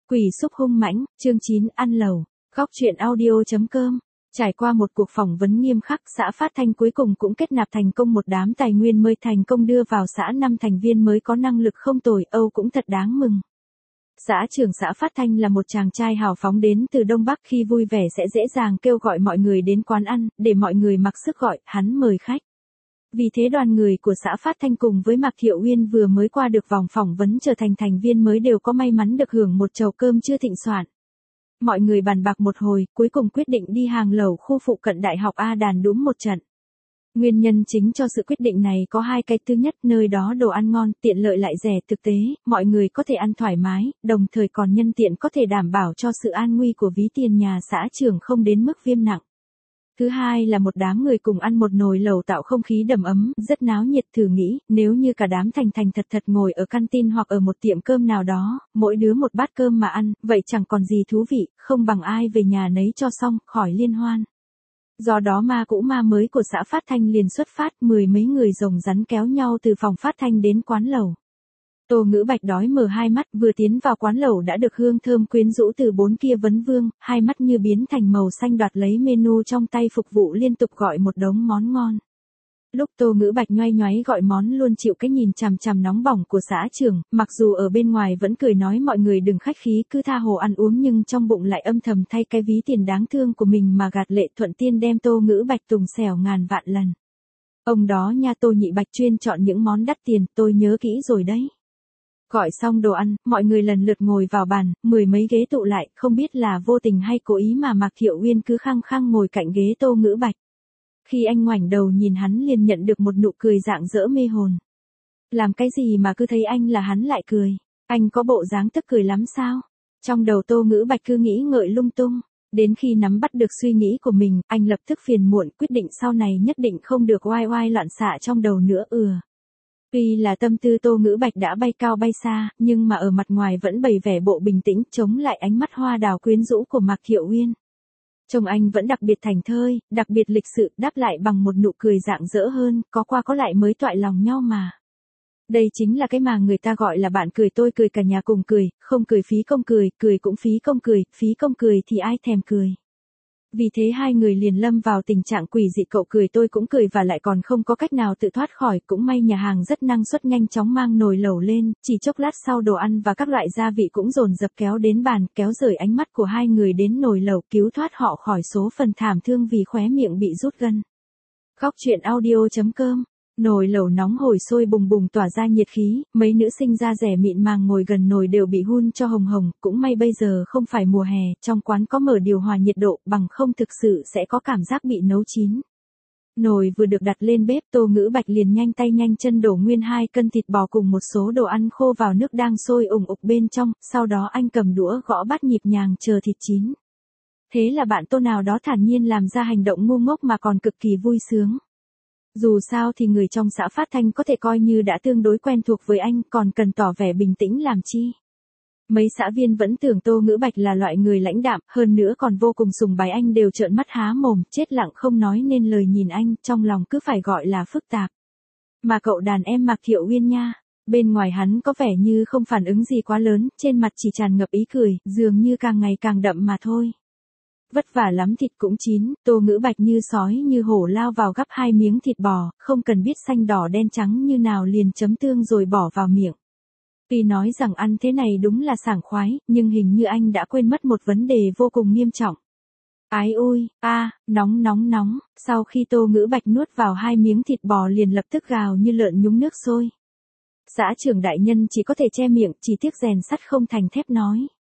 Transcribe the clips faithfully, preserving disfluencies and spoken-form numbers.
Quỷ xúc hung mãnh, chương chín, ăn lẩu. Góc truyện audio.com. Trải qua một cuộc phỏng vấn nghiêm khắc, xã Phát Thanh cuối cùng cũng kết nạp thành công một đám tài nguyên mới, thành công đưa vào xã năm thành viên mới có năng lực không tồi, Âu cũng thật đáng mừng. Xã trưởng xã Phát Thanh là một chàng trai hào phóng đến từ Đông Bắc, khi vui vẻ sẽ dễ dàng kêu gọi mọi người đến quán ăn, để mọi người mặc sức gọi, hắn mời khách. Vì thế đoàn người của xã Phát Thanh cùng với Mạc Thiệu Uyên vừa mới qua được vòng phỏng vấn trở thành thành viên mới đều có may mắn được hưởng một chầu cơm chưa thịnh soạn. Mọi người bàn bạc một hồi, cuối cùng quyết định đi hàng lẩu khu phụ cận Đại học A đàn đúng một trận. Nguyên nhân chính cho sự quyết định này có hai cái. Thứ nhất, nơi đó đồ ăn ngon, tiện lợi lại rẻ, thực tế, mọi người có thể ăn thoải mái, đồng thời còn nhân tiện có thể đảm bảo cho sự an nguy của ví tiền nhà xã trưởng không đến mức viêm nặng. Thứ hai là một đám người cùng ăn một nồi lẩu tạo không khí đầm ấm, rất náo nhiệt. Thử nghĩ, nếu như cả đám thành thành thật thật ngồi ở canteen hoặc ở một tiệm cơm nào đó, mỗi đứa một bát cơm mà ăn, vậy chẳng còn gì thú vị, không bằng ai về nhà nấy cho xong, khỏi liên hoan. Do đó ma cũ ma mới của xã Phát Thanh liền xuất phát, mười mấy người rồng rắn kéo nhau từ phòng phát thanh đến quán lẩu. Tô Ngữ Bạch đói mở hai mắt, vừa tiến vào quán lẩu đã được hương thơm quyến rũ từ bốn kia vấn vương, hai mắt như biến thành màu xanh, đoạt lấy menu trong tay phục vụ liên tục gọi một đống món ngon. Lúc Tô Ngữ Bạch nhoay nhoáy gọi món luôn chịu cái nhìn chằm chằm nóng bỏng của xã trưởng, mặc dù ở bên ngoài vẫn cười nói mọi người đừng khách khí cứ tha hồ ăn uống, nhưng trong bụng lại âm thầm thay cái ví tiền đáng thương của mình mà gạt lệ, thuận tiên đem Tô Ngữ Bạch tùng xẻo ngàn vạn lần. Ông đó nha, Tô Nhị Bạch chuyên chọn những món đắt tiền, tôi nhớ kỹ rồi đấy. Gọi xong đồ ăn, mọi người lần lượt ngồi vào bàn, mười mấy ghế tụ lại, không biết là vô tình hay cố ý mà Mạc Thiệu Uyên cứ khăng khăng ngồi cạnh ghế Tô Ngữ Bạch. Khi anh ngoảnh đầu nhìn hắn liền nhận được một nụ cười rạng rỡ mê hồn. Làm cái gì mà cứ thấy anh là hắn lại cười, anh có bộ dáng tức cười lắm sao? Trong đầu Tô Ngữ Bạch cứ nghĩ ngợi lung tung, đến khi nắm bắt được suy nghĩ của mình, anh lập tức phiền muộn, quyết định sau này nhất định không được oai oai loạn xạ trong đầu nữa. Ừ. Tuy là tâm tư Tô Ngữ Bạch đã bay cao bay xa, nhưng mà ở mặt ngoài vẫn bày vẻ bộ bình tĩnh, chống lại ánh mắt hoa đào quyến rũ của Mạc Thiệu Uyên. Trông anh vẫn đặc biệt thành thơi, đặc biệt lịch sự, đáp lại bằng một nụ cười rạng rỡ hơn, có qua có lại mới toại lòng nhau mà. Đây chính là cái mà người ta gọi là bạn cười tôi cười cả nhà cùng cười, không cười phí công cười, cười cũng phí công cười, phí công cười thì ai thèm cười. Vì thế hai người liền lâm vào tình trạng quỷ dị, cậu cười tôi cũng cười và lại còn không có cách nào tự thoát khỏi. Cũng may nhà hàng rất năng suất, nhanh chóng mang nồi lẩu lên, chỉ chốc lát sau đồ ăn và các loại gia vị cũng dồn dập kéo đến bàn, kéo rời ánh mắt của hai người đến nồi lẩu, cứu thoát họ khỏi số phần thảm thương vì khóe miệng bị rút gân. Góc truyện audio.com. Nồi lẩu nóng hổi sôi bùng bùng tỏa ra nhiệt khí, mấy nữ sinh da rẻ mịn màng ngồi gần nồi đều bị hun cho hồng hồng. Cũng may bây giờ không phải mùa hè, trong quán có mở điều hòa nhiệt độ, bằng không thực sự sẽ có cảm giác bị nấu chín. Nồi vừa được đặt lên bếp, Tô Ngữ Bạch liền nhanh tay nhanh chân đổ nguyên hai cân thịt bò cùng một số đồ ăn khô vào nước đang sôi ủng ục bên trong, sau đó anh cầm đũa gõ bát nhịp nhàng chờ thịt chín. Thế là bạn Tô nào đó thản nhiên làm ra hành động ngu ngốc mà còn cực kỳ vui sướng. Dù sao thì người trong xã Phát Thanh có thể coi như đã tương đối quen thuộc với anh, còn cần tỏ vẻ bình tĩnh làm chi. Mấy xã viên vẫn tưởng Tô Ngữ Bạch là loại người lãnh đạm, hơn nữa còn vô cùng sùng bái anh, đều trợn mắt há mồm, chết lặng không nói nên lời nhìn anh, trong lòng cứ phải gọi là phức tạp. Mà cậu đàn em Mạc Thiệu Uyên nha, bên ngoài hắn có vẻ như không phản ứng gì quá lớn, trên mặt chỉ tràn ngập ý cười, dường như càng ngày càng đậm mà thôi. Vất vả lắm, thịt cũng chín, Tô Ngữ Bạch như sói như hổ lao vào gắp hai miếng thịt bò, không cần biết xanh đỏ đen trắng như nào liền chấm tương rồi bỏ vào miệng. Tuy nói rằng ăn thế này đúng là sảng khoái, nhưng hình như anh đã quên mất một vấn đề vô cùng nghiêm trọng. Ái ôi, a, à, nóng nóng nóng, sau khi Tô Ngữ Bạch nuốt vào hai miếng thịt bò liền lập tức gào như lợn nhúng nước sôi. Xã trưởng đại nhân chỉ có thể che miệng, chỉ tiếc rèn sắt không thành thép nói.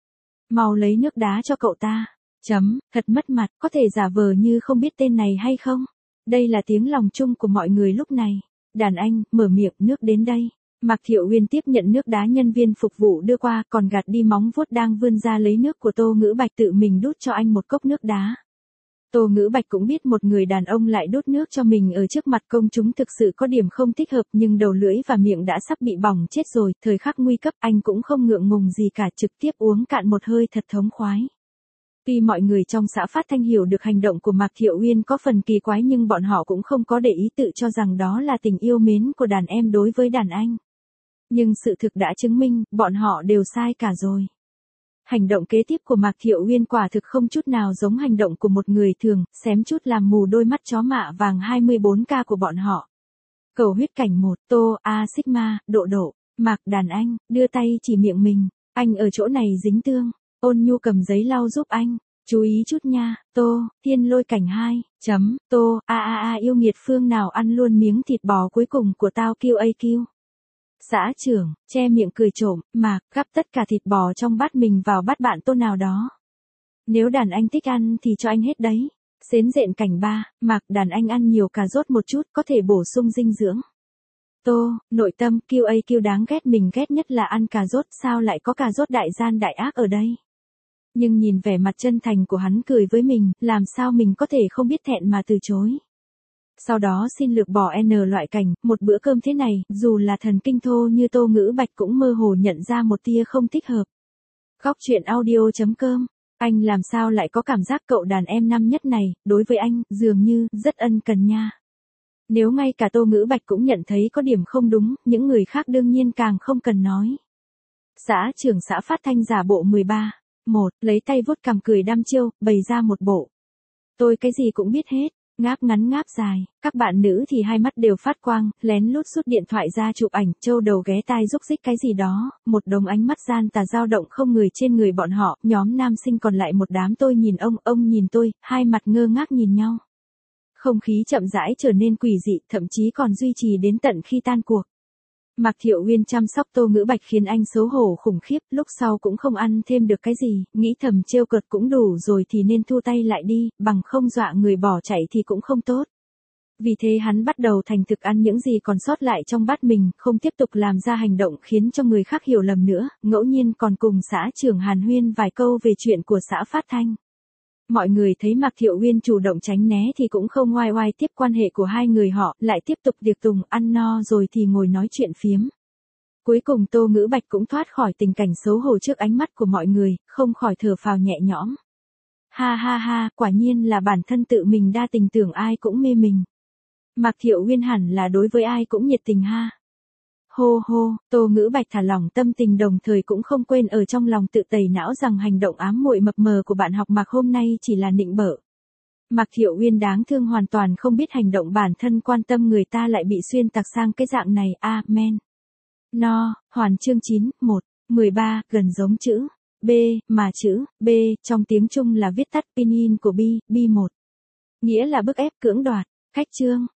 Mau lấy nước đá cho cậu ta. Chấm, thật mất mặt, có thể giả vờ như không biết tên này hay không? Đây là tiếng lòng chung của mọi người lúc này. Đàn anh, mở miệng, nước đến đây. Mạc Thiệu Uyên tiếp nhận nước đá nhân viên phục vụ đưa qua, còn gạt đi móng vuốt đang vươn ra lấy nước của Tô Ngữ Bạch, tự mình đút cho anh một cốc nước đá. Tô Ngữ Bạch cũng biết một người đàn ông lại đút nước cho mình ở trước mặt công chúng thực sự có điểm không thích hợp, nhưng đầu lưỡi và miệng đã sắp bị bỏng chết rồi, thời khắc nguy cấp anh cũng không ngượng ngùng gì cả, trực tiếp uống cạn một hơi thật thống khoái. Tuy mọi người trong xã Phát Thanh hiểu được hành động của Mạc Thiệu Uyên có phần kỳ quái, nhưng bọn họ cũng không có để ý, tự cho rằng đó là tình yêu mến của đàn em đối với đàn anh. Nhưng sự thực đã chứng minh, bọn họ đều sai cả rồi. Hành động kế tiếp của Mạc Thiệu Uyên quả thực không chút nào giống hành động của một người thường, xém chút làm mù đôi mắt chó mạ vàng hai mươi bốn K của bọn họ. Cầu huyết cảnh một, Tô, A Sigma, Độ Độ, Mạc Đàn Anh, đưa tay chỉ miệng mình, anh ở chỗ này dính tương, Ôn Nhu cầm giấy lau giúp anh, chú ý chút nha, Tô, Thiên Lôi cảnh hai, chấm, Tô, a a a yêu nghiệt phương nào ăn luôn miếng thịt bò cuối cùng của tao Q A Q. Xã trưởng, che miệng cười trộm, Mạc, gắp tất cả thịt bò trong bát mình vào bát bạn Tô nào đó. Nếu Đàn Anh thích ăn thì cho anh hết đấy. Xến Dện cảnh ba, Mạc Đàn Anh ăn nhiều cà rốt một chút, có thể bổ sung dinh dưỡng. Tô, nội tâm, Q A Q đáng ghét, mình ghét nhất là ăn cà rốt, sao lại có cà rốt đại gian đại ác ở đây. Nhưng nhìn vẻ mặt chân thành của hắn cười với mình, làm sao mình có thể không biết thẹn mà từ chối. Sau đó xin lược bỏ N loại cảnh, một bữa cơm thế này, dù là thần kinh thô như Tô Ngữ Bạch cũng mơ hồ nhận ra một tia không thích hợp. Góc chuyện audio.com, anh làm sao lại có cảm giác cậu đàn em năm nhất này, đối với anh, dường như, rất ân cần nha. Nếu ngay cả Tô Ngữ Bạch cũng nhận thấy có điểm không đúng, những người khác đương nhiên càng không cần nói. Xã trưởng xã phát thanh giả bộ mười ba. Một, lấy tay vuốt cằm cười đăm chiêu, bày ra một bộ. Tôi cái gì cũng biết hết, ngáp ngắn ngáp dài, các bạn nữ thì hai mắt đều phát quang, lén lút rút điện thoại ra chụp ảnh, trâu đầu ghé tai rúc rích cái gì đó, một đống ánh mắt gian tà dao động không người trên người bọn họ, nhóm nam sinh còn lại một đám tôi nhìn ông, ông nhìn tôi, hai mặt ngơ ngác nhìn nhau. Không khí chậm rãi trở nên quỷ dị, thậm chí còn duy trì đến tận khi tan cuộc. Mạc Thiệu Uyên chăm sóc Tô Ngữ Bạch khiến anh xấu hổ khủng khiếp, lúc sau cũng không ăn thêm được cái gì, nghĩ thầm trêu cợt cũng đủ rồi thì nên thu tay lại đi, bằng không dọa người bỏ chạy thì cũng không tốt. Vì thế hắn bắt đầu thành thực ăn những gì còn sót lại trong bát mình, không tiếp tục làm ra hành động khiến cho người khác hiểu lầm nữa, ngẫu nhiên còn cùng xã trưởng hàn huyên vài câu về chuyện của xã phát thanh. Mọi người thấy Mạc Thiệu Uyên chủ động tránh né thì cũng không oai oai tiếp quan hệ của hai người họ, lại tiếp tục tiệc tùng, ăn no rồi thì ngồi nói chuyện phiếm. Cuối cùng Tô Ngữ Bạch cũng thoát khỏi tình cảnh xấu hổ trước ánh mắt của mọi người, không khỏi thở phào nhẹ nhõm. Ha ha ha, quả nhiên là bản thân tự mình đa tình tưởng ai cũng mê mình. Mạc Thiệu Uyên hẳn là đối với ai cũng nhiệt tình ha. Hô hô, Tô Ngữ Bạch thả lỏng tâm tình đồng thời cũng không quên ở trong lòng tự tẩy não rằng hành động ám muội mập mờ của bạn học Mạc hôm nay chỉ là nịnh bợ. Mạc Thiệu Uyên đáng thương hoàn toàn không biết hành động bản thân quan tâm người ta lại bị xuyên tạc sang cái dạng này. Amen. No, Hoàn chương chín, một, mười ba, gần giống chữ B, mà chữ B trong tiếng Trung là viết tắt pinyin của bi, bi một. Nghĩa là bức ép cưỡng đoạt. Khách chương,